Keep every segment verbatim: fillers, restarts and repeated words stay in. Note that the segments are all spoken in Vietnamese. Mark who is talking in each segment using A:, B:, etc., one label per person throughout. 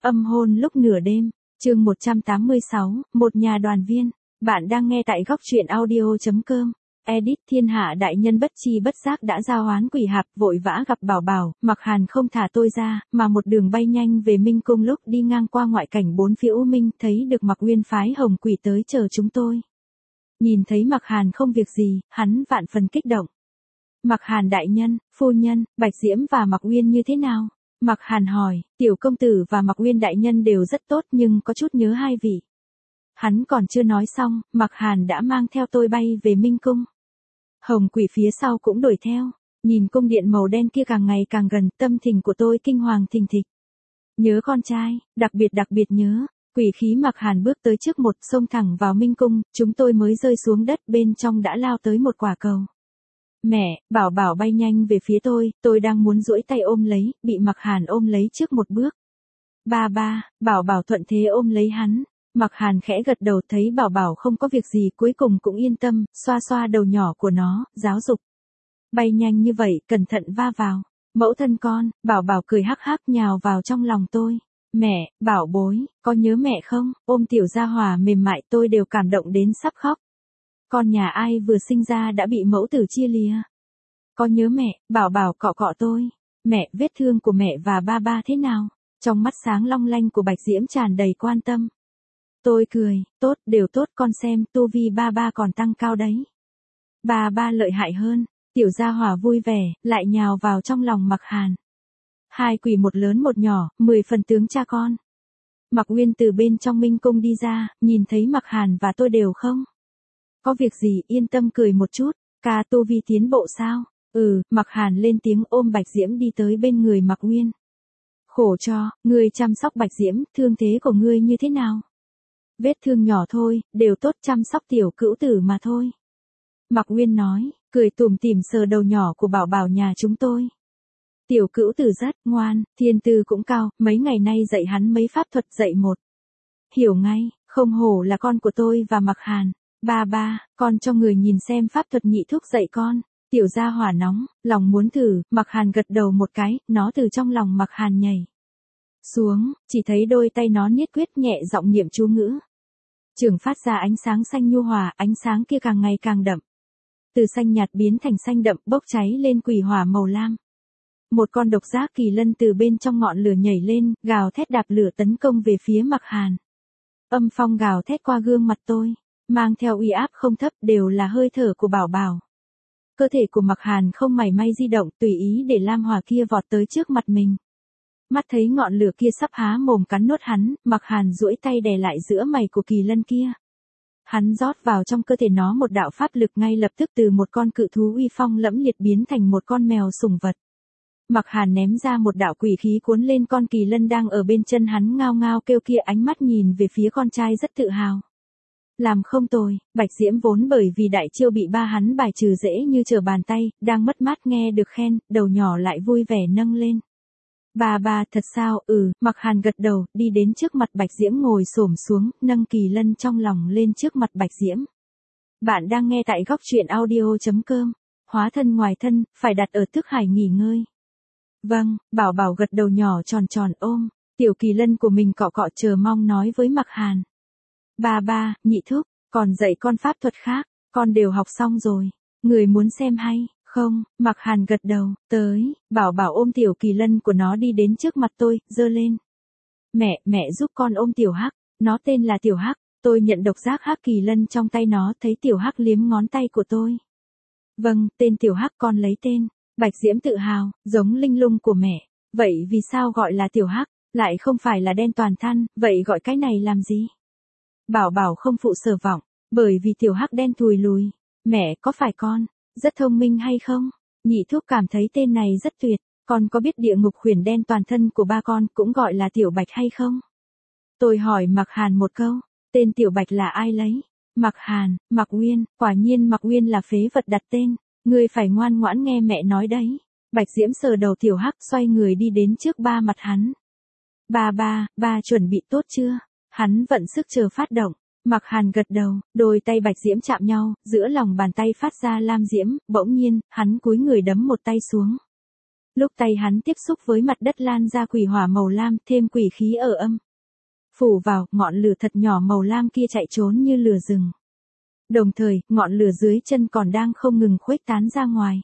A: Âm hôn lúc nửa đêm, chương một trăm tám mươi sáu, một nhà đoàn viên. Bạn đang nghe tại góc truyện audio chấm com. Edit thiên hạ đại nhân bất chi bất giác đã giao oán quỷ hạp, vội vã gặp Bảo Bảo, Mặc Hàn không thả tôi ra, mà một đường bay nhanh về Minh Cung. Lúc đi ngang qua ngoại cảnh bốn phía U Minh, thấy được Mặc Uyên phái Hồng Quỷ tới chờ chúng tôi. Nhìn thấy Mặc Hàn không việc gì, hắn vạn phần kích động. Mặc Hàn đại nhân, phu nhân, Bạch Diễm và Mặc Uyên như thế nào? Mặc Hàn hỏi, tiểu công tử và Mặc Uyên đại nhân đều rất tốt nhưng có chút nhớ hai vị. Hắn còn chưa nói xong, Mặc Hàn đã mang theo tôi bay về Minh Cung. Hồng Quỷ phía sau cũng đuổi theo, nhìn cung điện màu đen kia càng ngày càng gần, tâm tình của tôi kinh hoàng thình thịch. Nhớ con trai, đặc biệt đặc biệt nhớ. Quỷ khí Mặc Hàn bước tới trước một, xông thẳng vào Minh Cung, chúng tôi mới rơi xuống đất, bên trong đã lao tới một quả cầu. Mẹ, Bảo Bảo bay nhanh về phía tôi, tôi đang muốn duỗi tay ôm lấy, bị Mặc Hàn ôm lấy trước một bước. Ba ba, Bảo Bảo thuận thế ôm lấy hắn. Mặc Hàn khẽ gật đầu, thấy Bảo Bảo không có việc gì cuối cùng cũng yên tâm, xoa xoa đầu nhỏ của nó, giáo dục. Bay nhanh như vậy, cẩn thận va vào. Mẫu thân con, Bảo Bảo cười hắc hắc nhào vào trong lòng tôi. Mẹ, Bảo bối, có nhớ mẹ không? Ôm tiểu gia hỏa mềm mại tôi đều cảm động đến sắp khóc. Con nhà ai vừa sinh ra đã bị mẫu tử chia lìa. Có nhớ mẹ, Bảo Bảo cọ cọ tôi. Mẹ, vết thương của mẹ và ba ba thế nào? Trong mắt sáng long lanh của Bạch Diễm tràn đầy quan tâm. Tôi cười, tốt, đều tốt, con xem, tu vi ba ba còn tăng cao đấy. Ba ba lợi hại hơn, tiểu gia hỏa vui vẻ, lại nhào vào trong lòng Mặc Hàn. Hai quỷ một lớn một nhỏ, mười phần tướng cha con. Mặc Uyên từ bên trong Minh Cung đi ra, nhìn thấy Mặc Hàn và tôi đều không. Có việc gì, yên tâm cười một chút, ca tu vi tiến bộ sao? Ừ, Mặc Hàn lên tiếng ôm Bạch Diễm đi tới bên người Mặc Uyên. Khổ cho, ngươi chăm sóc Bạch Diễm, thương thế của ngươi như thế nào? Vết thương nhỏ thôi, đều tốt, chăm sóc tiểu cữu tử mà thôi. Mặc Uyên nói, cười tủm tỉm sờ đầu nhỏ của Bảo Bảo nhà chúng tôi. Tiểu cữu tử rất ngoan, thiên tư cũng cao, mấy ngày nay dạy hắn mấy pháp thuật, dạy một. Hiểu ngay, không hổ là con của tôi và Mặc Hàn. Ba ba, con cho người nhìn xem pháp thuật nhị thúc dạy con. Tiểu gia hỏa nóng, lòng muốn thử, Mặc Hàn gật đầu một cái, nó từ trong lòng Mặc Hàn nhảy xuống, chỉ thấy đôi tay nó niết quyết nhẹ giọng niệm chú ngữ. Trường phát ra ánh sáng xanh nhu hòa, ánh sáng kia càng ngày càng đậm. Từ xanh nhạt biến thành xanh đậm, bốc cháy lên quỷ hỏa màu lam. Một con độc giác kỳ lân từ bên trong ngọn lửa nhảy lên, gào thét đạp lửa tấn công về phía Mặc Hàn. Âm phong gào thét qua gương mặt tôi, mang theo uy áp không thấp, đều là hơi thở của Bảo Bảo. Cơ thể của Mặc Hàn không mảy may di động, tùy ý để lam hỏa kia vọt tới trước mặt mình. Mắt thấy ngọn lửa kia sắp há mồm cắn nuốt hắn, Mặc Hàn duỗi tay đè lại giữa mày của kỳ lân kia. Hắn rót vào trong cơ thể nó một đạo pháp lực, ngay lập tức từ một con cự thú uy phong lẫm liệt biến thành một con mèo sùng vật. Mặc Hàn ném ra một đạo quỷ khí cuốn lên con kỳ lân đang ở bên chân hắn, ngao ngao kêu kia, ánh mắt nhìn về phía con trai rất tự hào. Làm không tồi, Bạch Diễm vốn bởi vì đại chiêu bị ba hắn bài trừ dễ như trở bàn tay, đang mất mát nghe được khen, đầu nhỏ lại vui vẻ nâng lên. Bà bà, thật sao? Ừ, Mặc Hàn gật đầu, đi đến trước mặt Bạch Diễm ngồi xổm xuống, nâng kỳ lân trong lòng lên trước mặt Bạch Diễm. Bạn đang nghe tại góc truyện audio chấm com. Hóa thân ngoài thân, phải đặt ở thức hải nghỉ ngơi. Vâng, Bảo Bảo gật đầu nhỏ tròn tròn ôm, tiểu kỳ lân của mình cọ cọ chờ mong nói với Mặc Hàn. Ba ba, nhị thúc, còn dạy con pháp thuật khác, con đều học xong rồi. Người muốn xem hay? Không, Mặc Hàn gật đầu, tới, Bảo Bảo ôm tiểu kỳ lân của nó đi đến trước mặt tôi, giơ lên. Mẹ, mẹ giúp con ôm tiểu hắc, nó tên là tiểu hắc, tôi nhận độc giác hắc kỳ lân trong tay nó, thấy tiểu hắc liếm ngón tay của tôi. Vâng, tên tiểu hắc con lấy tên. Bạch Diễm tự hào, giống linh lung của mẹ, vậy vì sao gọi là tiểu hắc, lại không phải là đen toàn thân, vậy gọi cái này làm gì? Bảo Bảo không phụ sở vọng, bởi vì tiểu hắc đen thùi lùi. Mẹ, có phải con rất thông minh hay không? Nhị thúc cảm thấy tên này rất tuyệt, con có biết địa ngục khuyển đen toàn thân của ba con cũng gọi là tiểu bạch hay không? Tôi hỏi Mặc Hàn một câu, tên tiểu bạch là ai lấy? Mặc Hàn, Mặc Uyên, quả nhiên Mặc Uyên là phế vật đặt tên, ngươi phải ngoan ngoãn nghe mẹ nói đấy. Bạch Diễm sờ đầu tiểu hắc, xoay người đi đến trước ba mặt hắn. Ba ba, ba chuẩn bị tốt chưa? Hắn vận sức chờ phát động. Mặc Hàn gật đầu, đôi tay Bạch Diễm chạm nhau, giữa lòng bàn tay phát ra lam diễm, bỗng nhiên, hắn cúi người đấm một tay xuống. Lúc tay hắn tiếp xúc với mặt đất lan ra quỷ hỏa màu lam, thêm quỷ khí ở âm. Phủ vào, ngọn lửa thật nhỏ màu lam kia chạy trốn như lửa rừng. Đồng thời, ngọn lửa dưới chân còn đang không ngừng khuếch tán ra ngoài.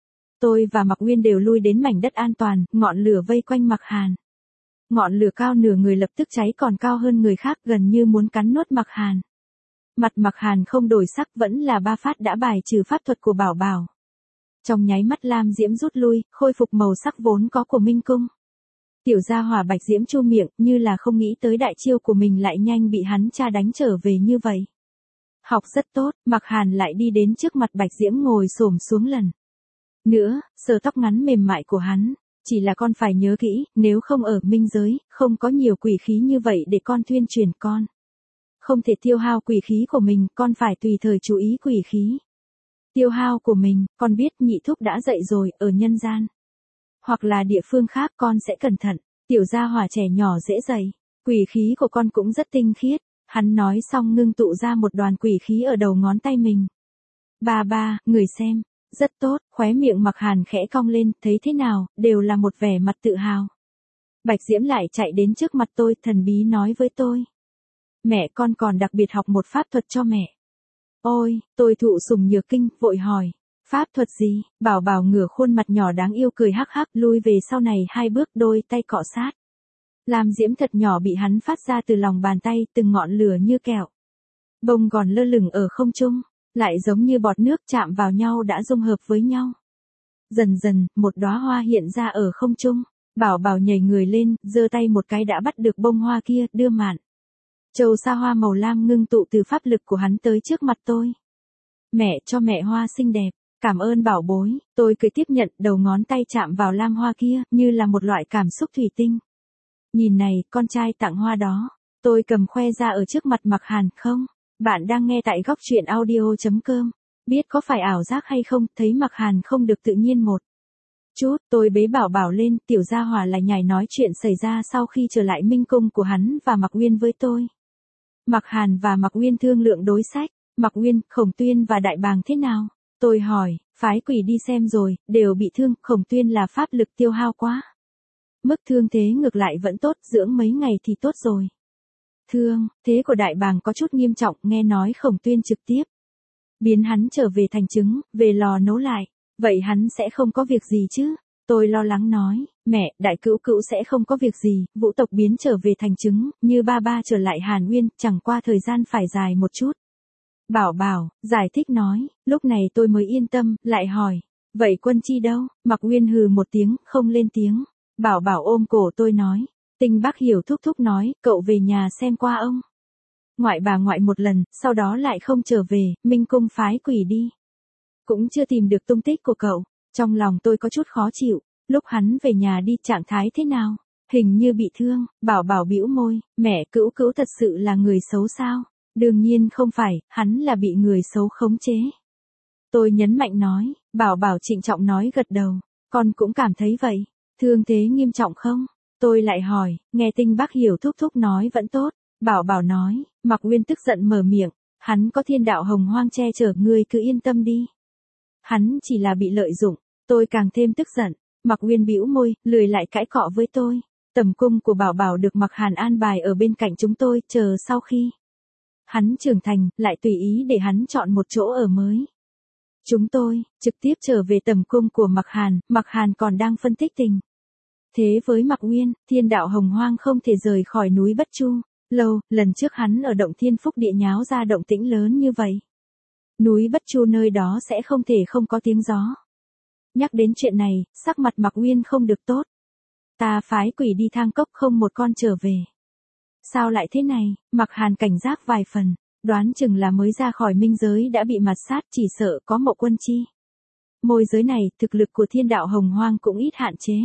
A: Tôi và Mạc Uyên đều lui đến mảnh đất an toàn, ngọn lửa vây quanh Mạc Hàn. Ngọn lửa cao nửa người lập tức cháy còn cao hơn người khác, gần như muốn cắn nuốt Mạc Hàn. Mặt Mạc Hàn không đổi sắc, vẫn là ba phát đã bài trừ pháp thuật của Bảo Bảo. Trong nháy mắt lam diễm rút lui, khôi phục màu sắc vốn có của Minh Cung. Tiểu gia hỏa Bạch Diễm chu miệng, như là không nghĩ tới đại chiêu của mình lại nhanh bị hắn cha đánh trở về như vậy. Học rất tốt, Mạc Hàn lại đi đến trước mặt Bạch Diễm ngồi xổm xuống lần nữa, sờ tóc ngắn mềm mại của hắn. Chỉ là con phải nhớ kỹ, nếu không ở minh giới, không có nhiều quỷ khí như vậy để con tuyên truyền con. Không thể tiêu hao quỷ khí của mình, con phải tùy thời chú ý quỷ khí. Tiêu hao của mình, con biết nhị thúc đã dạy rồi, ở nhân gian. Hoặc là địa phương khác con sẽ cẩn thận, tiểu gia hỏa trẻ nhỏ dễ dạy. Quỷ khí của con cũng rất tinh khiết. Hắn nói xong ngưng tụ ra một đoàn quỷ khí ở đầu ngón tay mình. Ba ba, người xem. Rất tốt, khóe miệng Mạc Hàn khẽ cong lên, thấy thế nào, đều là một vẻ mặt tự hào. Bạch Diễm lại chạy đến trước mặt tôi, thần bí nói với tôi. Mẹ con còn đặc biệt học một pháp thuật cho mẹ. Ôi, tôi thụ sủng nhược kinh, vội hỏi. Pháp thuật gì? Bảo Bảo ngửa khuôn mặt nhỏ đáng yêu cười hắc hắc, lui về sau này hai bước, đôi tay cọ sát. Lam diễm thật nhỏ bị hắn phát ra từ lòng bàn tay, từng ngọn lửa như kẹo. Bông còn lơ lửng ở không trung, lại giống như bọt nước chạm vào nhau đã dung hợp với nhau. Dần dần, một đóa hoa hiện ra ở không trung. Bảo Bảo nhảy người lên, giơ tay một cái đã bắt được bông hoa kia, đưa mạn. Châu sa hoa màu lam ngưng tụ từ pháp lực của hắn tới trước mặt tôi. Mẹ cho mẹ hoa xinh đẹp, cảm ơn bảo bối, tôi cười tiếp nhận, đầu ngón tay chạm vào lam hoa kia, như là một loại cảm xúc thủy tinh. Nhìn này, con trai tặng hoa đó, tôi cầm khoe ra ở trước mặt Mạc Hàn, không? Bạn đang nghe tại góc truyện audio chấm com. Biết có phải ảo giác hay không, thấy Mạc Hàn không được tự nhiên một chút, tôi bế Bảo Bảo lên, tiểu gia hỏa lại nhảy nói chuyện xảy ra sau khi trở lại minh cung của hắn và Mạc Uyên với tôi. Mạc Hàn và Mạc Uyên thương lượng đối sách. Mạc Uyên, Khổng Tuyên và Đại Bàng thế nào? Tôi hỏi, phái quỷ đi xem rồi, đều bị thương, Khổng Tuyên là pháp lực tiêu hao quá. Mức thương thế ngược lại vẫn tốt, dưỡng mấy ngày thì tốt rồi. Thương, thế của Đại Bàng có chút nghiêm trọng, nghe nói Khổng Tuyên trực tiếp biến hắn trở về thành trứng, về lò nấu lại. Vậy hắn sẽ không có việc gì chứ? Tôi lo lắng nói, mẹ, đại cữu cữu sẽ không có việc gì, vũ tộc biến trở về thành trứng, như ba ba trở lại Hàn Uyên, chẳng qua thời gian phải dài một chút. Bảo Bảo, giải thích nói, lúc này tôi mới yên tâm, lại hỏi, vậy Quân Chi đâu? Mạc Uyên hừ một tiếng, không lên tiếng. Bảo Bảo ôm cổ tôi nói, Tinh Bác Hiểu thúc thúc nói, cậu về nhà xem qua ông ngoại bà ngoại một lần, sau đó lại không trở về, minh cung phái quỷ đi. Cũng chưa tìm được tung tích của cậu. Trong lòng tôi có chút khó chịu, lúc hắn về nhà đi trạng thái thế nào? Hình như bị thương. Bảo Bảo bĩu môi, mẹ cữu cữu thật sự là người xấu sao? Đương nhiên không phải, hắn là bị người xấu khống chế. Tôi nhấn mạnh nói, Bảo Bảo trịnh trọng nói gật đầu, con cũng cảm thấy vậy. Thương thế nghiêm trọng không? Tôi lại hỏi, nghe Tinh Bác Hiểu thúc thúc nói vẫn tốt. Bảo Bảo nói, Mạc Uyên tức giận mở miệng, hắn có thiên đạo hồng hoang che chở, ngươi cứ yên tâm đi. Hắn chỉ là bị lợi dụng. Tôi càng thêm tức giận. Mạc Uyên bĩu môi, lười lại cãi cọ với tôi. Tầm cung của Bảo Bảo được Mạc Hàn an bài ở bên cạnh chúng tôi, chờ sau khi hắn trưởng thành, lại tùy ý để hắn chọn một chỗ ở mới. Chúng tôi trực tiếp trở về tầm cung của Mạc Hàn, Mạc Hàn còn đang phân tích tình thế với Mạc Uyên, thiên đạo hồng hoang không thể rời khỏi núi Bất Chu. Lâu, lần trước hắn ở động Thiên Phúc Địa nháo ra động tĩnh lớn như vậy. Núi Bất Chu nơi đó sẽ không thể không có tiếng gió. Nhắc đến chuyện này, sắc mặt Mạc Uyên không được tốt. Ta phái quỷ đi Thang Cốc không một con trở về. Sao lại thế này? Mạc Hàn cảnh giác vài phần, đoán chừng là mới ra khỏi minh giới đã bị mạt sát, chỉ sợ có Mộ Quân Chi. Môi giới này, thực lực của thiên đạo hồng hoang cũng ít hạn chế.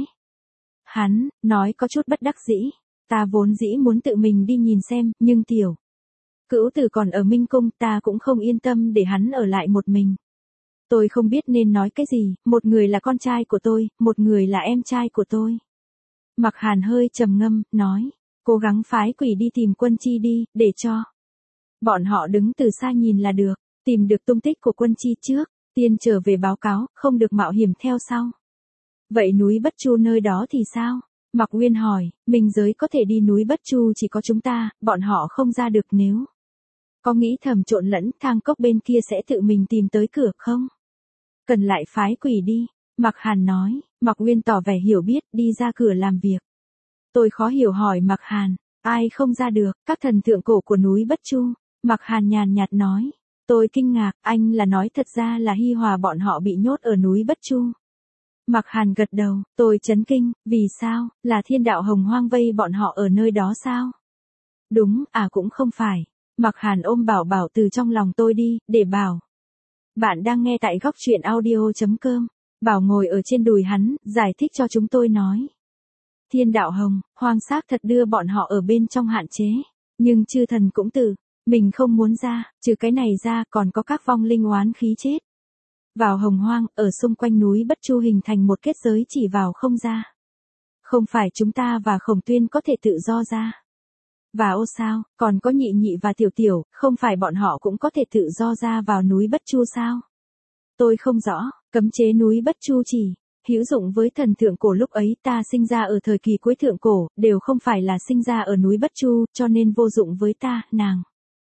A: Hắn, nói có chút bất đắc dĩ. Ta vốn dĩ muốn tự mình đi nhìn xem, nhưng tiểu cữu tử còn ở minh cung, ta cũng không yên tâm để hắn ở lại một mình. Tôi không biết nên nói cái gì, một người là con trai của tôi, một người là em trai của tôi. Mạc Hàn hơi trầm ngâm, nói, cố gắng phái quỷ đi tìm Quân Chi đi, để cho bọn họ đứng từ xa nhìn là được, tìm được tung tích của Quân Chi trước, tiên trở về báo cáo, không được mạo hiểm theo sau. Vậy núi Bất Chu nơi đó thì sao? Mạc Uyên hỏi, minh giới có thể đi núi Bất Chu chỉ có chúng ta, bọn họ không ra được nếu. Có nghĩ thầm trộn lẫn thang cốc bên kia sẽ tự mình tìm tới cửa không? Cần lại phái quỷ đi. Mạc Hàn nói, Mạc Uyên tỏ vẻ hiểu biết đi ra cửa làm việc. Tôi khó hiểu hỏi Mạc Hàn, ai không ra được, các thần tượng cổ của núi Bất Chu. Mạc Hàn nhàn nhạt nói, tôi kinh ngạc, anh là nói thật ra là Hi Hòa bọn họ bị nhốt ở núi Bất Chu. Mạc Hàn gật đầu, tôi chấn kinh, vì sao, là thiên đạo hồng hoang vây bọn họ ở nơi đó sao? Đúng, à cũng không phải. Mạc Hàn ôm Bảo Bảo từ trong lòng tôi đi, để bảo. Bạn đang nghe tại góc truyện audio.com. Bảo ngồi ở trên đùi hắn, giải thích cho chúng tôi nói. Thiên đạo hồng, hoang xác thật đưa bọn họ ở bên trong hạn chế. Nhưng chư thần cũng tự, mình không muốn ra, trừ cái này ra còn có các vong linh oán khí chết. Vào hồng hoang, ở xung quanh núi Bất Chu hình thành một kết giới chỉ vào không ra. Không phải chúng ta và Khổng Tuyên có thể tự do ra. Và ô sao, còn có nhị nhị và tiểu tiểu, không phải bọn họ cũng có thể tự do ra vào núi Bất Chu sao? Tôi không rõ, cấm chế núi Bất Chu chỉ hữu dụng với thần thượng cổ lúc ấy ta sinh ra ở thời kỳ cuối thượng cổ, đều không phải là sinh ra ở núi Bất Chu, cho nên vô dụng với ta, nàng.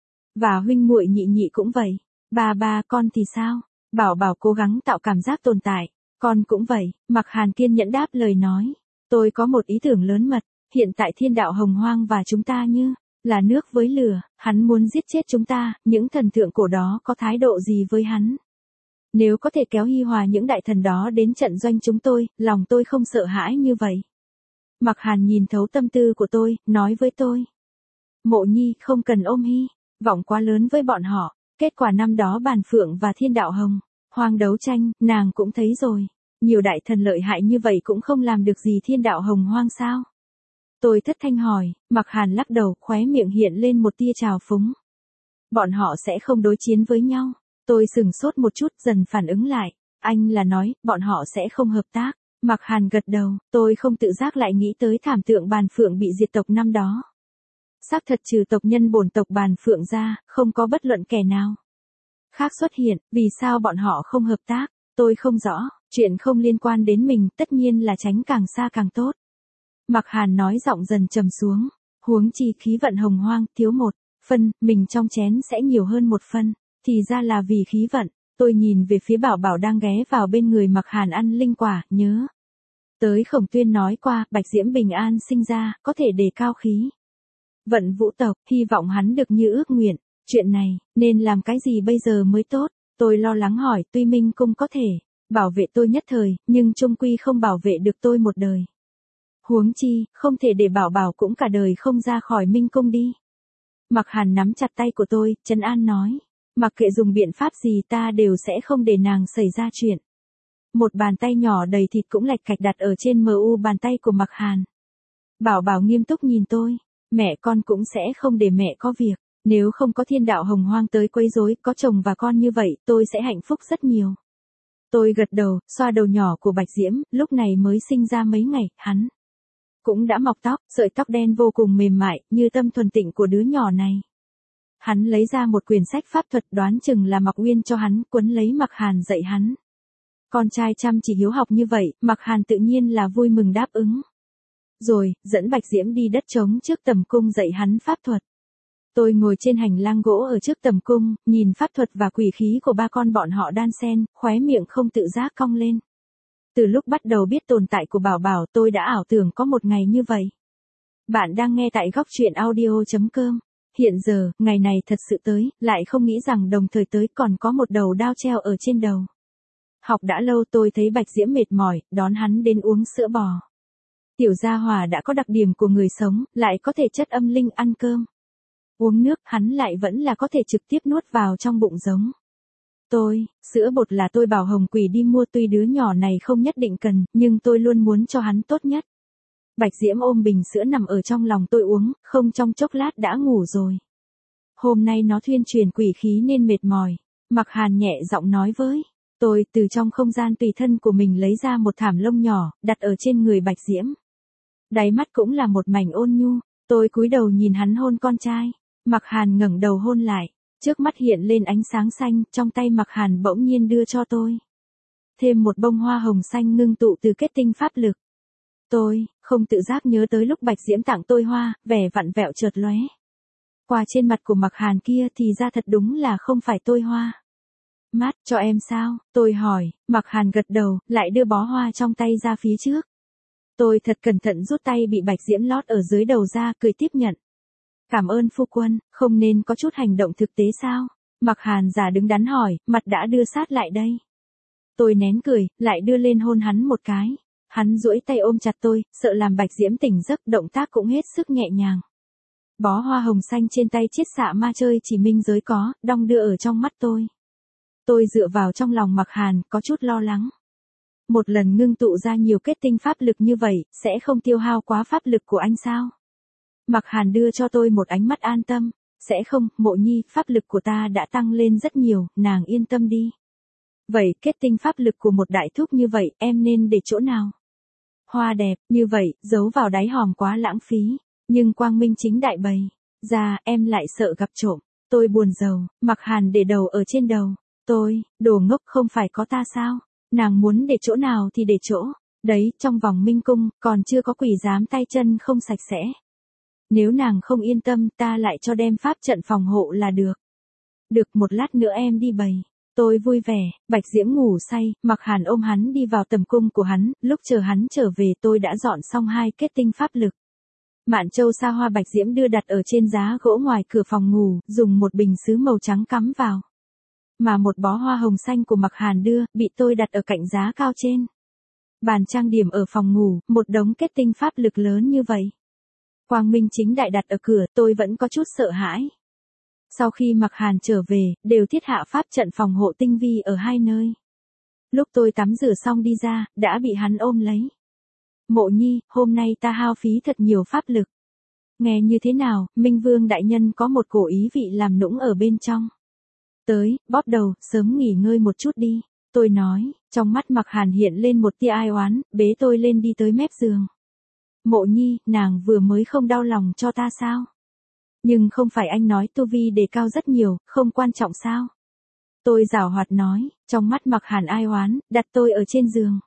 A: Và huynh muội nhị nhị cũng vậy. Ba ba con thì sao? Bảo Bảo cố gắng tạo cảm giác tồn tại. Con cũng vậy, Mạc Hàn kiên nhẫn đáp lời nói. Tôi có một ý tưởng lớn mật, hiện tại thiên đạo hồng hoang và chúng ta như là nước với lửa, hắn muốn giết chết chúng ta, những thần thượng cổ đó có thái độ gì với hắn? Nếu có thể kéo Hi Hòa những đại thần đó đến trận doanh chúng tôi, lòng tôi không sợ hãi như vậy. Mạc Hàn nhìn thấu tâm tư của tôi, nói với tôi. Mộ Nhi không cần ôm hy vọng quá lớn với bọn họ, kết quả năm đó Bàn Phượng và Thiên Đạo Hồng hoang đấu tranh, nàng cũng thấy rồi. Nhiều đại thần lợi hại như vậy cũng không làm được gì Thiên Đạo Hồng hoang sao? Tôi thất thanh hỏi, Mạc Hàn lắc đầu, khóe miệng hiện lên một tia trào phúng. Bọn họ sẽ không đối chiến với nhau. Tôi sừng sốt một chút dần phản ứng lại. Anh là nói, bọn họ sẽ không hợp tác. Mạc Hàn gật đầu, tôi không tự giác lại nghĩ tới thảm tượng Bàn Phượng bị diệt tộc năm đó. Xác thật trừ tộc nhân bổn tộc Bàn Phượng ra, không có bất luận kẻ nào khác xuất hiện, vì sao bọn họ không hợp tác? Tôi không rõ, chuyện không liên quan đến mình, tất nhiên là tránh càng xa càng tốt. Mạc Hàn nói giọng dần trầm xuống, huống chi khí vận hồng hoang, thiếu một phân, mình trong chén sẽ nhiều hơn một phân, thì ra là vì khí vận. Tôi nhìn về phía Bảo Bảo đang ghé vào bên người Mạc Hàn ăn linh quả, nhớ tới Khổng Tuyên nói qua, Bạch Diễm bình an sinh ra, có thể đề cao khí vận vũ tộc, hy vọng hắn được như ước nguyện. Chuyện này, nên làm cái gì bây giờ mới tốt? Tôi lo lắng hỏi, tuy Minh Cung có thể bảo vệ tôi nhất thời, nhưng chung quy không bảo vệ được tôi một đời. Huống chi, không thể để Bảo Bảo cũng cả đời không ra khỏi Minh Cung đi. Mạc Hàn nắm chặt tay của tôi, trấn an nói, mặc kệ dùng biện pháp gì ta đều sẽ không để nàng xảy ra chuyện. Một bàn tay nhỏ đầy thịt cũng lạch cạch đặt ở trên mu bàn tay của Mạc Hàn. Bảo Bảo nghiêm túc nhìn tôi, mẹ con cũng sẽ không để mẹ có việc. Nếu không có thiên đạo hồng hoang tới quấy rối, có chồng và con như vậy, tôi sẽ hạnh phúc rất nhiều. Tôi gật đầu, xoa đầu nhỏ của Bạch Diễm, lúc này mới sinh ra mấy ngày, hắn cũng đã mọc tóc, sợi tóc đen vô cùng mềm mại, như tâm thuần tịnh của đứa nhỏ này. Hắn lấy ra một quyển sách pháp thuật, đoán chừng là Mạc Uyên cho hắn, quấn lấy Mạc Hàn dạy hắn. Con trai chăm chỉ hiếu học như vậy, Mạc Hàn tự nhiên là vui mừng đáp ứng. Rồi, dẫn Bạch Diễm đi đất trống trước tầm cung dạy hắn pháp thuật. Tôi ngồi trên hành lang gỗ ở trước tầm cung, nhìn pháp thuật và quỷ khí của ba con bọn họ đan xen, khóe miệng không tự giác cong lên. Từ lúc bắt đầu biết tồn tại của Bảo Bảo tôi đã ảo tưởng có một ngày như vậy. Bạn đang nghe tại góc truyện audio.com. Hiện giờ, ngày này thật sự tới, lại không nghĩ rằng đồng thời tới còn có một đầu đao treo ở trên đầu. Học đã lâu tôi thấy Bạch Diễm mệt mỏi, đón hắn đến uống sữa bò. Tiểu gia hỏa đã có đặc điểm của người sống, lại có thể chất âm linh ăn cơm. Uống nước, hắn lại vẫn là có thể trực tiếp nuốt vào trong bụng giống. Tôi, sữa bột là tôi bảo Hồng Quỷ đi mua, tuy đứa nhỏ này không nhất định cần, nhưng tôi luôn muốn cho hắn tốt nhất. Bạch Diễm ôm bình sữa nằm ở trong lòng tôi uống, không trong chốc lát đã ngủ rồi. Hôm nay nó thuyên truyền quỷ khí nên mệt mỏi. Mạc Hàn nhẹ giọng nói với tôi, từ trong không gian tùy thân của mình lấy ra một thảm lông nhỏ, đặt ở trên người Bạch Diễm. Đáy mắt cũng là một mảnh ôn nhu, tôi cúi đầu nhìn hắn hôn con trai. Mạc Hàn ngẩng đầu hôn lại, trước mắt hiện lên ánh sáng xanh, trong tay Mạc Hàn bỗng nhiên đưa cho tôi thêm một bông hoa hồng xanh ngưng tụ từ kết tinh pháp lực. Tôi, không tự giác nhớ tới lúc Bạch Diễm tặng tôi hoa, vẻ vặn vẹo chợt lóe. Qua trên mặt của Mặc Hàn kia thì ra thật đúng là không phải tôi hoa. Mát cho em sao? Tôi hỏi, Mặc Hàn gật đầu, lại đưa bó hoa trong tay ra phía trước. Tôi thật cẩn thận rút tay bị Bạch Diễm lót ở dưới đầu ra, cười tiếp nhận. Cảm ơn phu quân, không nên có chút hành động thực tế sao? Mặc Hàn giả đứng đắn hỏi, mặt đã đưa sát lại đây. Tôi nén cười, lại đưa lên hôn hắn một cái. Hắn duỗi tay ôm chặt tôi, sợ làm Bạch Diễm tỉnh giấc, động tác cũng hết sức nhẹ nhàng. Bó hoa hồng xanh trên tay chiết xạ ma chơi chỉ minh giới có, đong đưa ở trong mắt tôi. Tôi dựa vào trong lòng Mặc Hàn, có chút lo lắng. Một lần ngưng tụ ra nhiều kết tinh pháp lực như vậy, sẽ không tiêu hao quá pháp lực của anh sao? Mặc Hàn đưa cho tôi một ánh mắt an tâm. Sẽ không, Mộ Nhi, pháp lực của ta đã tăng lên rất nhiều, nàng yên tâm đi. Vậy, kết tinh pháp lực của một đại thúc như vậy, em nên để chỗ nào? Hoa đẹp, như vậy, giấu vào đáy hòm quá lãng phí. Nhưng quang minh chính đại bày. Ra, em lại sợ gặp trộm. Tôi buồn rầu, Mặc Hàn để đầu ở trên đầu. Tôi, đồ ngốc không phải có ta sao? Nàng muốn để chỗ nào thì để chỗ. Đấy, trong vòng minh cung, còn chưa có quỷ dám tay chân không sạch sẽ. Nếu nàng không yên tâm, ta lại cho đem pháp trận phòng hộ là được. Được, một lát nữa em đi bày. Tôi vui vẻ, Bạch Diễm ngủ say, Mặc Hàn ôm hắn đi vào tầm cung của hắn, lúc chờ hắn trở về tôi đã dọn xong hai kết tinh pháp lực. Mạn châu sa hoa Bạch Diễm đưa đặt ở trên giá gỗ ngoài cửa phòng ngủ, dùng một bình sứ màu trắng cắm vào. Mà một bó hoa hồng xanh của Mặc Hàn đưa, bị tôi đặt ở cạnh giá cao trên. Bàn trang điểm ở phòng ngủ, một đống kết tinh pháp lực lớn như vậy. Quang minh chính đại đặt ở cửa, tôi vẫn có chút sợ hãi. Sau khi Mặc Hàn trở về, đều thiết hạ pháp trận phòng hộ tinh vi ở hai nơi. Lúc tôi tắm rửa xong đi ra, đã bị hắn ôm lấy. Mộ Nhi, hôm nay ta hao phí thật nhiều pháp lực. Nghe như thế nào, Minh Vương đại nhân có một cổ ý vị làm nũng ở bên trong. Tới, bóp đầu, sớm nghỉ ngơi một chút đi. Tôi nói, trong mắt Mặc Hàn hiện lên một tia ai oán, bế tôi lên đi tới mép giường. Mộ Nhi, nàng vừa mới không đau lòng cho ta sao? Nhưng không phải anh nói tu vi đề cao rất nhiều, không quan trọng sao? Tôi giảo hoạt nói, trong mắt Mặc Hàn ai oán, đặt tôi ở trên giường.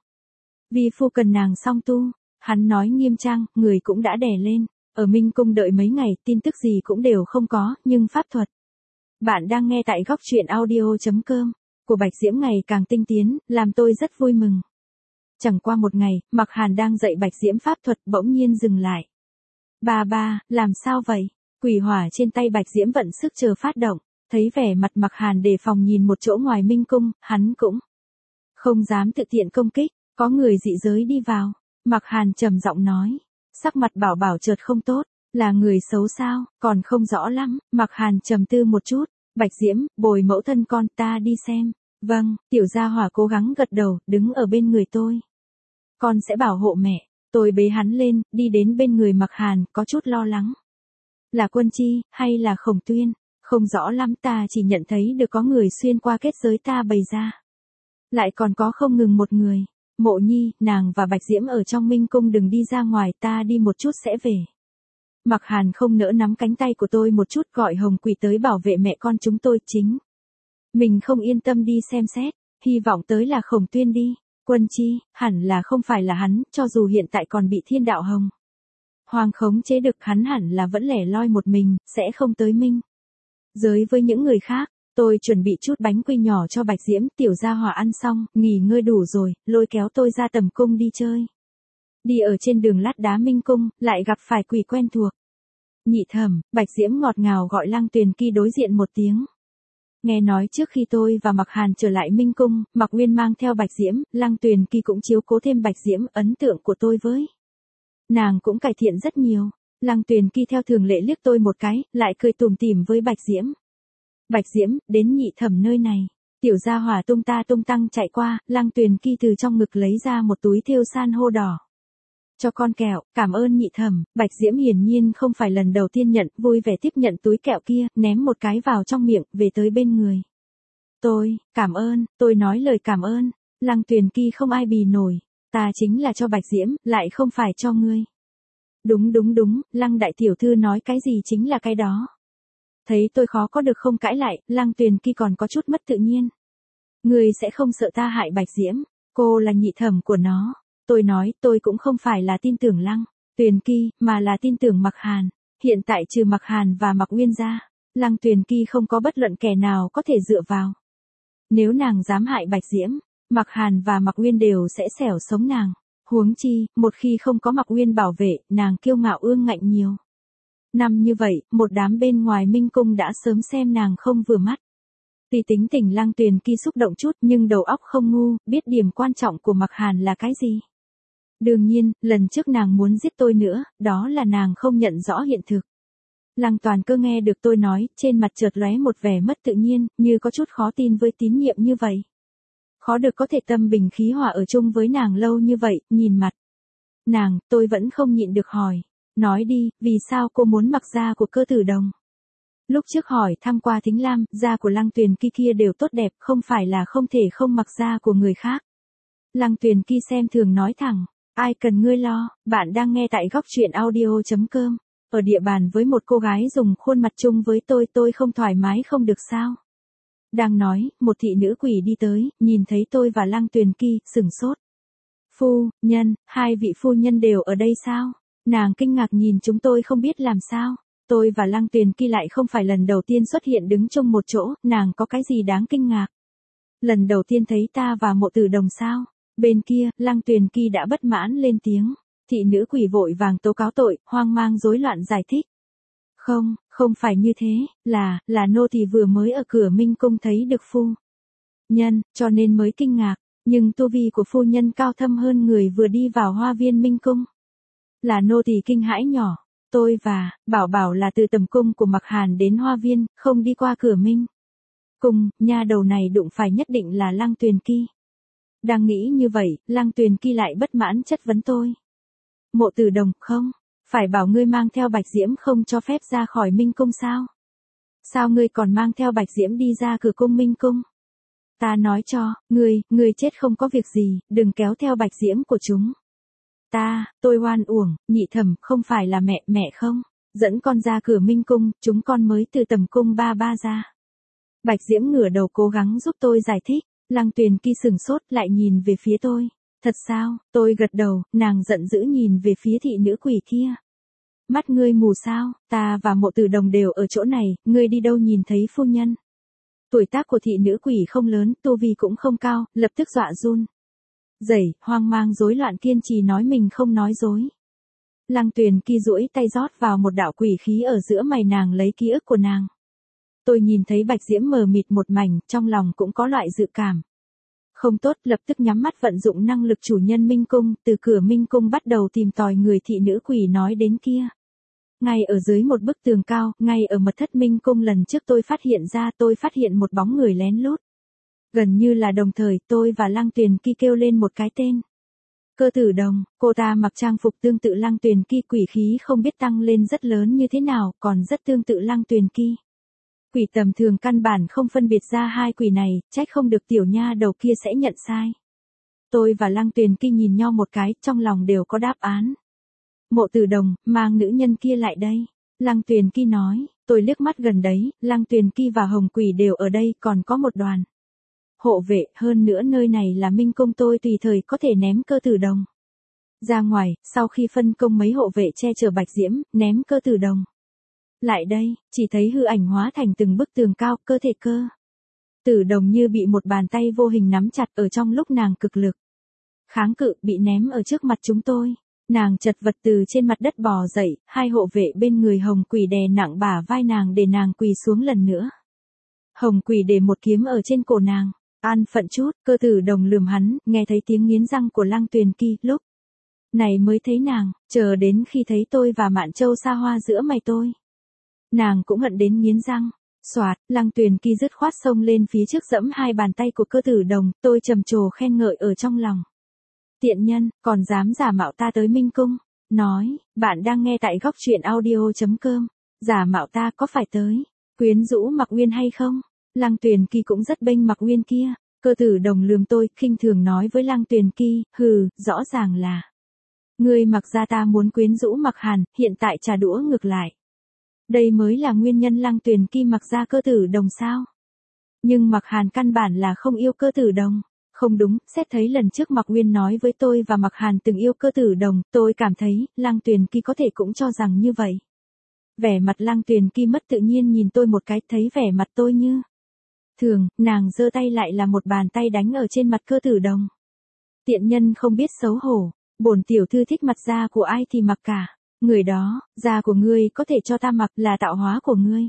A: Vì phu cần nàng song tu, hắn nói nghiêm trang, người cũng đã đè lên. Ở Minh Cung đợi mấy ngày, tin tức gì cũng đều không có, nhưng pháp thuật. Bạn đang nghe tại góc truyện audio.com, của Bạch Diễm ngày càng tinh tiến, làm tôi rất vui mừng. Chẳng qua một ngày, Mặc Hàn đang dạy Bạch Diễm pháp thuật bỗng nhiên dừng lại. Ba ba, làm sao vậy? Quỷ hỏa trên tay Bạch Diễm vận sức chờ phát động, thấy vẻ mặt Mặc Hàn đề phòng nhìn một chỗ ngoài Minh Cung, hắn cũng không dám tự tiện công kích, có người dị giới đi vào. Mặc Hàn trầm giọng nói, sắc mặt Bảo Bảo chợt không tốt, là người xấu sao, còn không rõ lắm. Mặc Hàn trầm tư một chút, Bạch Diễm, bồi mẫu thân con ta đi xem. Vâng, tiểu gia hỏa cố gắng gật đầu, đứng ở bên người tôi. Con sẽ bảo hộ mẹ. Tôi bế hắn lên, đi đến bên người Mặc Hàn, có chút lo lắng. Là Quân Chi, hay là Khổng Tuyên? Không rõ lắm, ta chỉ nhận thấy được có người xuyên qua kết giới ta bày ra. Lại còn có không ngừng một người. Mộ Nhi, nàng và Bạch Diễm ở trong Minh Cung đừng đi ra ngoài, ta đi một chút sẽ về. Mặc Hàn không nỡ nắm cánh tay của tôi một chút, gọi Hồng Quỷ tới bảo vệ mẹ con chúng tôi chính. Mình không yên tâm đi xem xét, hy vọng tới là Khổng Tuyên đi. Quân Chi, hẳn là không phải là hắn, cho dù hiện tại còn bị Thiên Đạo Hồng Hoàng khống chế được, hắn hẳn là vẫn lẻ loi một mình, sẽ không tới Minh giới với những người khác. Tôi chuẩn bị chút bánh quy nhỏ cho Bạch Diễm, tiểu gia hỏa ăn xong, nghỉ ngơi đủ rồi, lôi kéo tôi ra tầm cung đi chơi. Đi ở trên đường lát đá Minh Cung, lại gặp phải quỷ quen thuộc. Nhị Thẩm, Bạch Diễm ngọt ngào gọi Lăng Tuyền Kỳ đối diện một tiếng. Nghe nói trước khi tôi và Mặc Hàn trở lại Minh Cung, Mặc Uyên mang theo Bạch Diễm, Lăng Tuyền Kỳ cũng chiếu cố thêm Bạch Diễm, ấn tượng của tôi với nàng cũng cải thiện rất nhiều. Lăng Tuyền Kỳ theo thường lệ liếc tôi một cái, lại cười tủm tỉm với Bạch Diễm. Bạch Diễm, đến Nhị Thẩm nơi này. Tiểu gia hỏa tung ta tung tăng chạy qua, Lăng Tuyền Kỳ từ trong ngực lấy ra một túi thêu san hô đỏ. Cho con kẹo, cảm ơn Nhị Thẩm. Bạch Diễm hiển nhiên không phải lần đầu tiên nhận, vui vẻ tiếp nhận túi kẹo kia, ném một cái vào trong miệng, về tới bên người. Tôi, cảm ơn, tôi nói lời cảm ơn. Lăng Tuyền Kỳ không ai bì nổi. Ta chính là cho Bạch Diễm, lại không phải cho ngươi. Đúng đúng đúng, Lăng đại tiểu thư nói cái gì chính là cái đó. Thấy tôi khó có được không cãi lại, Lăng Tuyền Kỳ còn có chút mất tự nhiên. Ngươi sẽ không sợ ta hại Bạch Diễm. Cô là nhị thẩm của nó. Tôi nói tôi cũng không phải là tin tưởng Lăng Tuyền Kỳ, mà là tin tưởng Mạc Hàn. Hiện tại trừ Mạc Hàn và Mạc Uyên ra, Lăng Tuyền Kỳ không có bất luận kẻ nào có thể dựa vào. Nếu nàng dám hại Bạch Diễm, Mạc Hàn và Mạc Uyên đều sẽ xẻo sống nàng. Huống chi, một khi không có Mạc Uyên bảo vệ, nàng kiêu ngạo ương ngạnh nhiều. Năm như vậy, một đám bên ngoài Minh Cung đã sớm xem nàng không vừa mắt. Tuy tính tình Lăng Tuyền Kỳ xúc động chút nhưng đầu óc không ngu, biết điểm quan trọng của Mạc Hàn là cái gì. Đương nhiên, lần trước nàng muốn giết tôi nữa, đó là nàng không nhận rõ hiện thực. Lăng Toàn Cơ nghe được tôi nói, trên mặt chợt lóe một vẻ mất tự nhiên, như có chút khó tin với tín nhiệm như vậy. Khó được có thể tâm bình khí hòa ở chung với nàng lâu như vậy, nhìn mặt nàng, tôi vẫn không nhịn được hỏi. Nói đi, vì sao cô muốn mặc da của Cơ Tử Đồng? Lúc trước hỏi thăm qua Thính Lam, da của Lăng Tuyền Kỳ kia đều tốt đẹp, không phải là không thể không mặc da của người khác. Lăng Tuyền Kỳ xem thường nói thẳng, ai cần ngươi lo, bạn đang nghe tại góc truyện audio chấm com. Ở địa bàn với một cô gái dùng khuôn mặt chung với tôi tôi không thoải mái không được sao? Đang nói, một thị nữ quỷ đi tới, nhìn thấy tôi và Lăng Tuyền Kỳ, sửng sốt. Phu nhân, hai vị phu nhân đều ở đây sao? Nàng kinh ngạc nhìn chúng tôi không biết làm sao. Tôi và Lăng Tuyền Kỳ lại không phải lần đầu tiên xuất hiện đứng chung một chỗ, nàng có cái gì đáng kinh ngạc? Lần đầu tiên thấy ta và Mộ Tử Đồng sao? Bên kia, Lăng Tuyền Kỳ đã bất mãn lên tiếng. Thị nữ quỷ vội vàng tố cáo tội, hoang mang rối loạn giải thích. Không, không phải như thế, là, là nô tỳ vừa mới ở cửa Minh Cung thấy được phu nhân, cho nên mới kinh ngạc, nhưng tu vi của phu nhân cao thâm hơn người vừa đi vào hoa viên Minh Cung. Là nô tỳ kinh hãi nhỏ, tôi và, bảo bảo là từ tầm cung của Mạc Hàn đến hoa viên, không đi qua cửa Minh Cung, nha đầu này đụng phải nhất định là Lăng Tuyền Kỳ. Đang nghĩ như vậy, Lăng Tuyền Kỳ lại bất mãn chất vấn tôi. Mộ Tử Đồng, không, phải bảo ngươi mang theo Bạch Diễm không cho phép ra khỏi Minh Cung sao? Sao ngươi còn mang theo Bạch Diễm đi ra cửa cung Minh Cung? Ta nói cho, ngươi, ngươi chết không có việc gì, đừng kéo theo Bạch Diễm của chúng. Ta, tôi oan uổng, nhị thẩm, không phải là mẹ, mẹ không? Dẫn con ra cửa Minh Cung, chúng con mới từ tầm cung ba ba ra. Bạch Diễm ngửa đầu cố gắng giúp tôi giải thích, Lăng Tuyền Kỳ sửng sốt lại nhìn về phía tôi. Thật sao? Tôi gật đầu, nàng giận dữ nhìn về phía thị nữ quỷ kia. Mắt ngươi mù sao, ta và Mộ Tử Đồng đều ở chỗ này, ngươi đi đâu nhìn thấy phu nhân? Tuổi tác của thị nữ quỷ không lớn, tu vi cũng không cao, lập tức dọa run rẩy, hoang mang rối loạn kiên trì nói mình không nói dối. Lăng Tuyền Kỳ duỗi tay rót vào một đạo quỷ khí ở giữa mày nàng lấy ký ức của nàng. Tôi nhìn thấy Bạch Diễm mờ mịt một mảnh, trong lòng cũng có loại dự cảm. Không tốt, lập tức nhắm mắt vận dụng năng lực chủ nhân Minh Cung, từ cửa Minh Cung bắt đầu tìm tòi người thị nữ quỷ nói đến kia. Ngay ở dưới một bức tường cao, ngay ở mật thất Minh Cung lần trước tôi phát hiện ra tôi phát hiện một bóng người lén lút. Gần như là đồng thời tôi và Lăng Tuyền Kỳ kêu lên một cái tên. Cơ Tử Đồng, cô ta mặc trang phục tương tự Lăng Tuyền Kỳ, quỷ khí không biết tăng lên rất lớn như thế nào, còn rất tương tự Lăng Tuyền Kỳ. Quỷ tầm thường căn bản không phân biệt ra hai quỷ này, trách không được tiểu nha đầu kia sẽ nhận sai. Tôi và Lăng Tuyền Kỳ nhìn nhau một cái, trong lòng đều có đáp án. Mộ Tử Đồng, mang nữ nhân kia lại đây. Lăng Tuyền Kỳ nói, tôi liếc mắt gần đấy, Lăng Tuyền Kỳ và Hồng Quỷ đều ở đây, còn có một đoàn hộ vệ, hơn nữa nơi này là Minh Cung, tôi tùy thời có thể ném Cơ Tử Đồng ra ngoài, sau khi phân công mấy hộ vệ che chở Bạch Diễm, ném Cơ Tử Đồng lại đây, chỉ thấy hư ảnh hóa thành từng bức tường cao, cơ thể Cơ Tử Đồng như bị một bàn tay vô hình nắm chặt, ở trong lúc nàng cực lực kháng cự, bị ném ở trước mặt chúng tôi. Nàng chật vật từ trên mặt đất bò dậy, hai hộ vệ bên người Hồng Quỷ đè nặng bả vai nàng để nàng quỳ xuống lần nữa. Hồng Quỷ để một kiếm ở trên cổ nàng, an phận chút, Cơ Tử Đồng lườm hắn, nghe thấy tiếng nghiến răng của Lăng Tuyền Kỳ, lúc này mới thấy nàng, chờ đến khi thấy tôi và Mạn Châu xa hoa giữa mày tôi. Nàng cũng hận đến nghiến răng. Soạt, Lăng Tuyền Kỳ dứt khoát xông lên phía trước giẫm hai bàn tay của Cơ Tử Đồng, tôi trầm trồ khen ngợi ở trong lòng. Tiện nhân, còn dám giả mạo ta tới Minh Cung. Nói, bạn đang nghe tại góc truyện audio chấm com. Giả mạo ta có phải tới quyến rũ Mạc Uyên hay không? Lăng Tuyền Kỳ cũng rất bênh Mạc Uyên kia. Cơ Tử Đồng lườm tôi, khinh thường nói với Lăng Tuyền Kỳ, hừ, rõ ràng là ngươi mặc ra ta muốn quyến rũ Mạc Hàn, hiện tại trả đũa ngược lại. Đây mới là nguyên nhân Lăng Tuyền Kỳ mặc ra Cơ Tử Đồng sao? Nhưng Mạc Hàn căn bản là không yêu Cơ Tử Đồng. Không đúng, xét thấy lần trước Mạc Uyên nói với tôi và Mạc Hàn từng yêu Cơ Tử Đồng, tôi cảm thấy, Lăng Tuyền Kỳ có thể cũng cho rằng như vậy. Vẻ mặt Lăng Tuyền Kỳ mất tự nhiên nhìn tôi một cái, thấy vẻ mặt tôi như thường, nàng giơ tay lại là một bàn tay đánh ở trên mặt Cơ Tử Đồng. Tiện nhân không biết xấu hổ, bổn tiểu thư thích mặt da của ai thì mặc cả, người đó, da của ngươi có thể cho ta mặc là tạo hóa của ngươi.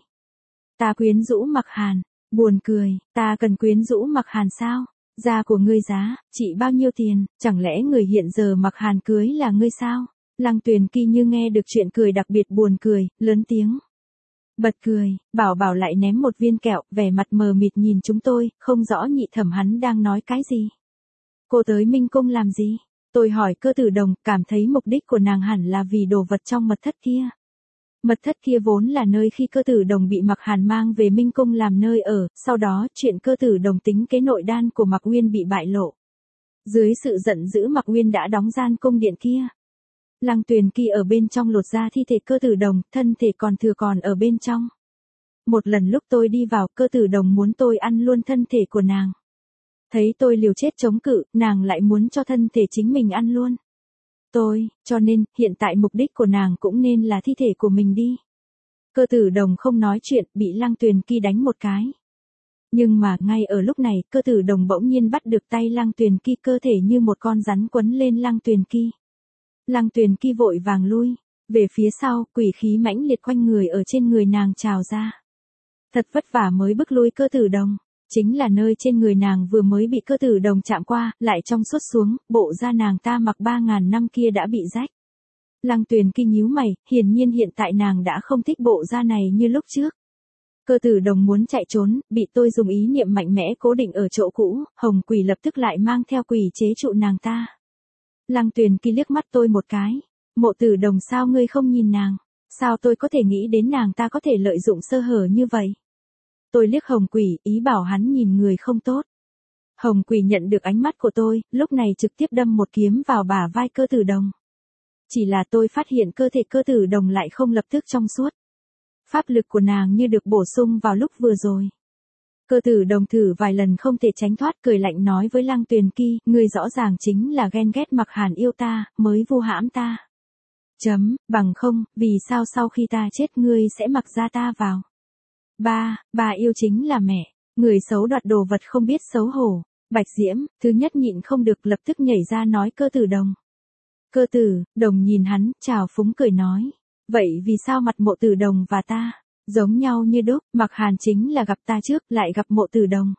A: Ta quyến rũ Mạc Hàn, buồn cười, ta cần quyến rũ Mạc Hàn sao? Da của ngươi giá, chỉ bao nhiêu tiền, chẳng lẽ người hiện giờ Mạc Hàn cưới là ngươi sao? Lăng Tuyền Kỳ như nghe được chuyện cười đặc biệt buồn cười, lớn tiếng bật cười, Bảo Bảo lại ném một viên kẹo, vẻ mặt mờ mịt nhìn chúng tôi, không rõ nhị thẩm hắn đang nói cái gì. Cô tới Minh Cung làm gì? Tôi hỏi Cơ Tử Đồng, cảm thấy mục đích của nàng hẳn là vì đồ vật trong mật thất kia. Mật thất kia vốn là nơi khi Cơ Tử Đồng bị Mạc Hàn mang về Minh Cung làm nơi ở, sau đó chuyện Cơ Tử Đồng tính kế nội đan của Mạc Uyên bị bại lộ. Dưới sự giận dữ Mạc Uyên đã đóng gian cung điện kia. Lăng Tuyền Kỳ ở bên trong lột ra thi thể Cơ Tử Đồng, thân thể còn thừa còn ở bên trong. Một lần lúc tôi đi vào, Cơ Tử Đồng muốn tôi ăn luôn thân thể của nàng. Thấy tôi liều chết chống cự, nàng lại muốn cho thân thể chính mình ăn luôn. Tôi, cho nên, hiện tại mục đích của nàng cũng nên là thi thể của mình đi. Cơ Tử Đồng không nói chuyện, bị Lăng Tuyền Kỳ đánh một cái. Nhưng mà, ngay ở lúc này, Cơ Tử Đồng bỗng nhiên bắt được tay Lăng Tuyền Kỳ, cơ thể như một con rắn quấn lên Lăng Tuyền Kỳ. Lăng Tuyền Kỳ vội vàng lui về phía sau, quỷ khí mãnh liệt quanh người ở trên người nàng trào ra. Thật vất vả mới bức lui Cơ Tử Đồng. Chính là nơi trên người nàng vừa mới bị Cơ Tử Đồng chạm qua, lại trong suốt xuống, bộ da nàng ta mặc ba ngàn năm kia đã bị rách. Lăng Tuyền Kỳ nhíu mày, hiển nhiên hiện tại nàng đã không thích bộ da này như lúc trước. Cơ Tử Đồng muốn chạy trốn, bị tôi dùng ý niệm mạnh mẽ cố định ở chỗ cũ, hồng quỷ lập tức lại mang theo quỷ chế trụ nàng ta. Lăng Tuyền Kỳ liếc mắt tôi một cái, Mộ Tử Đồng sao ngươi không nhìn nàng, sao tôi có thể nghĩ đến nàng ta có thể lợi dụng sơ hở như vậy. Tôi liếc hồng quỷ, ý bảo hắn nhìn người không tốt. Hồng quỷ nhận được ánh mắt của tôi, lúc này trực tiếp đâm một kiếm vào bả vai Cơ Tử Đồng. Chỉ là tôi phát hiện cơ thể Cơ Tử Đồng lại không lập tức trong suốt. Pháp lực của nàng như được bổ sung vào lúc vừa rồi. Cơ Tử Đồng thử vài lần không thể tránh thoát, cười lạnh nói với Lăng Tuyền Kỳ, ngươi rõ ràng chính là ghen ghét Mạc Hàn yêu ta, mới vu hãm ta. Chấm, bằng không, vì sao sau khi ta chết ngươi sẽ mặc da ta vào. Ba, bà yêu chính là mẹ, người xấu đoạt đồ vật không biết xấu hổ. Bạch Diễm, thứ nhất nhịn không được lập tức nhảy ra nói Cơ Tử Đồng. Cơ Tử Đồng nhìn hắn, chào phúng cười nói. Vậy vì sao mặt Mộ Tử Đồng và ta giống nhau như đúc? Mạc Hàn chính là gặp ta trước, lại gặp Mộ Tử Đồng.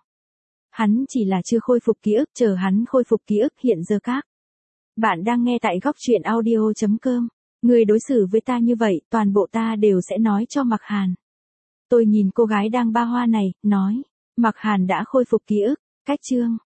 A: Hắn chỉ là chưa khôi phục ký ức, chờ hắn khôi phục ký ức hiện giờ các. Bạn đang nghe tại góc truyện audio chấm com. Người đối xử với ta như vậy, toàn bộ ta đều sẽ nói cho Mạc Hàn. Tôi nhìn cô gái đang ba hoa này, nói. Mạc Hàn đã khôi phục ký ức, cách chương.